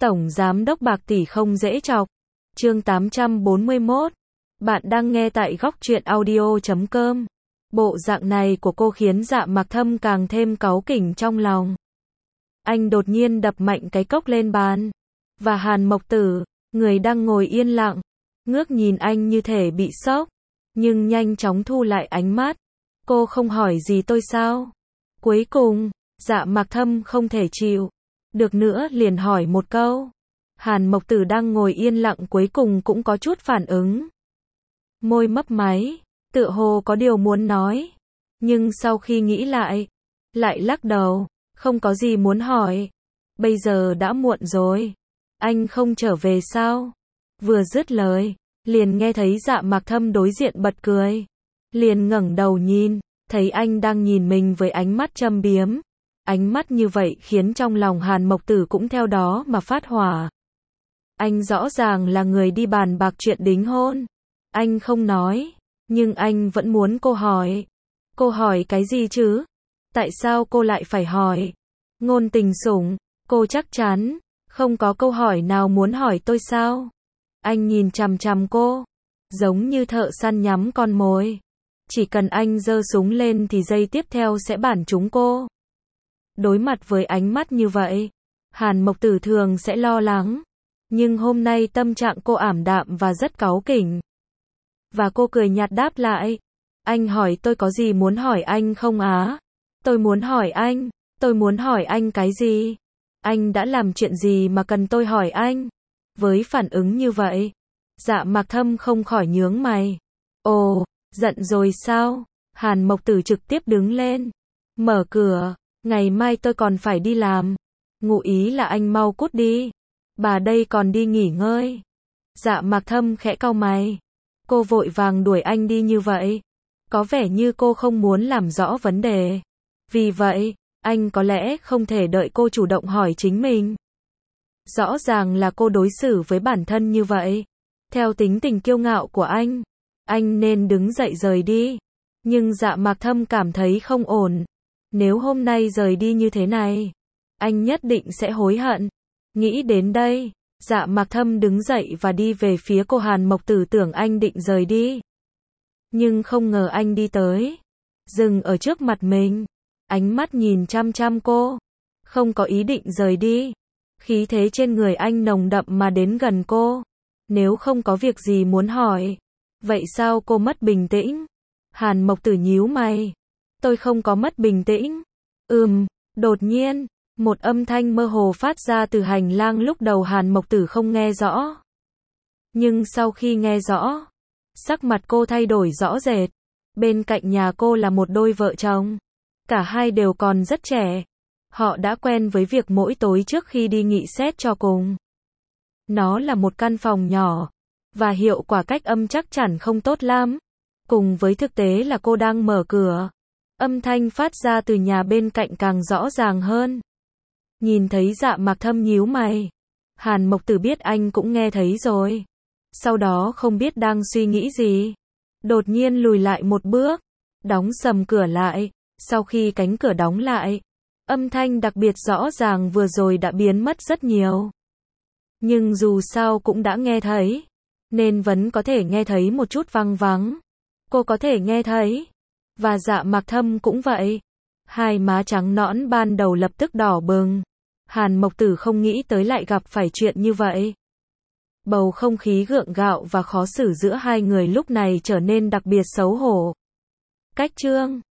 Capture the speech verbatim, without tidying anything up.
Tổng Giám đốc Bạc Tỷ không dễ chọc. Chương tám trăm bốn mươi mốt. Bạn đang nghe tại góc truyện audio chấm com. Bộ dạng này của cô khiến Dạ Mạc Thâm càng thêm cáu kỉnh trong lòng. Anh đột nhiên đập mạnh cái cốc lên bàn. Và Hàn Mộc Tử, người đang ngồi yên lặng, ngước nhìn anh như thể bị sốc, nhưng nhanh chóng thu lại ánh mắt. Cô không hỏi gì tôi sao? Cuối cùng, Dạ Mạc Thâm không thể chịu được nữa liền hỏi một câu. Hàn Mộc Tử đang ngồi yên lặng cuối cùng cũng có chút phản ứng. Môi mấp máy, tựa hồ có điều muốn nói. Nhưng sau khi nghĩ lại, lại lắc đầu, không có gì muốn hỏi. Bây giờ đã muộn rồi. Anh không trở về sao? Vừa dứt lời, liền nghe thấy Dạ Mạc Thâm đối diện bật cười. Liền ngẩng đầu nhìn, thấy anh đang nhìn mình với ánh mắt châm biếm. Ánh mắt như vậy khiến trong lòng Hàn Mộc Tử cũng theo đó mà phát hỏa. Anh rõ ràng là người đi bàn bạc chuyện đính hôn. Anh không nói, nhưng anh vẫn muốn cô hỏi. Cô hỏi cái gì chứ? Tại sao cô lại phải hỏi? Ngôn Tình Sủng, cô chắc chắn không có câu hỏi nào muốn hỏi tôi sao? Anh nhìn chằm chằm cô, giống như thợ săn nhắm con mồi. Chỉ cần anh giơ súng lên thì giây tiếp theo sẽ bắn trúng cô. Đối mặt với ánh mắt như vậy, Hàn Mộc Tử thường sẽ lo lắng. Nhưng hôm nay tâm trạng cô ảm đạm và rất cáu kỉnh. Và cô cười nhạt đáp lại. Anh hỏi tôi có gì muốn hỏi anh không á? Tôi muốn hỏi anh, tôi muốn hỏi anh cái gì? Anh đã làm chuyện gì mà cần tôi hỏi anh? Với phản ứng như vậy, Dạ Mạc Thâm không khỏi nhướng mày. Ồ, giận rồi sao? Hàn Mộc Tử trực tiếp đứng lên, mở cửa. Ngày mai tôi còn phải đi làm. Ngụ ý là anh mau cút đi. Bà đây còn đi nghỉ ngơi. Dạ Mạc Thâm khẽ cau mày. Cô vội vàng đuổi anh đi như vậy. Có vẻ như cô không muốn làm rõ vấn đề. Vì vậy, anh có lẽ không thể đợi cô chủ động hỏi chính mình. Rõ ràng là cô đối xử với bản thân như vậy. Theo tính tình kiêu ngạo của anh, anh nên đứng dậy rời đi. Nhưng Dạ Mạc Thâm cảm thấy không ổn. Nếu hôm nay rời đi như thế này, anh nhất định sẽ hối hận. Nghĩ đến đây, Dạ Mạc Thâm đứng dậy và đi về phía cô. Hàn Mộc Tử tưởng anh định rời đi. Nhưng không ngờ anh đi tới, dừng ở trước mặt mình, ánh mắt nhìn chăm chăm cô, không có ý định rời đi. Khí thế trên người anh nồng đậm mà đến gần cô. Nếu không có việc gì muốn hỏi, vậy sao cô mất bình tĩnh? Hàn Mộc Tử nhíu mày. Tôi không có mất bình tĩnh. Ừm, đột nhiên, một âm thanh mơ hồ phát ra từ hành lang. Lúc đầu Hàn Mộc Tử không nghe rõ. Nhưng sau khi nghe rõ, sắc mặt cô thay đổi rõ rệt. Bên cạnh nhà cô là một đôi vợ chồng. Cả hai đều còn rất trẻ. Họ đã quen với việc mỗi tối trước khi đi nghỉ xét cho cùng. Nó là một căn phòng nhỏ, và hiệu quả cách âm chắc chắn không tốt lắm. Cùng với thực tế là cô đang mở cửa. Âm thanh phát ra từ nhà bên cạnh càng rõ ràng hơn. Nhìn thấy Dạ Mạc Thâm nhíu mày, Hàn Mộc Tử biết anh cũng nghe thấy rồi. Sau đó không biết đang suy nghĩ gì, đột nhiên lùi lại một bước, đóng sầm cửa lại. Sau khi cánh cửa đóng lại, âm thanh đặc biệt rõ ràng vừa rồi đã biến mất rất nhiều. Nhưng dù sao cũng đã nghe thấy, nên vẫn có thể nghe thấy một chút văng vắng. Cô có thể nghe thấy. Và Dạ Mạc Thâm cũng vậy. Hai má trắng nõn ban đầu lập tức đỏ bừng. Hàn Mộc Tử không nghĩ tới lại gặp phải chuyện như vậy. Bầu không khí gượng gạo và khó xử giữa hai người lúc này trở nên đặc biệt xấu hổ. Cách chương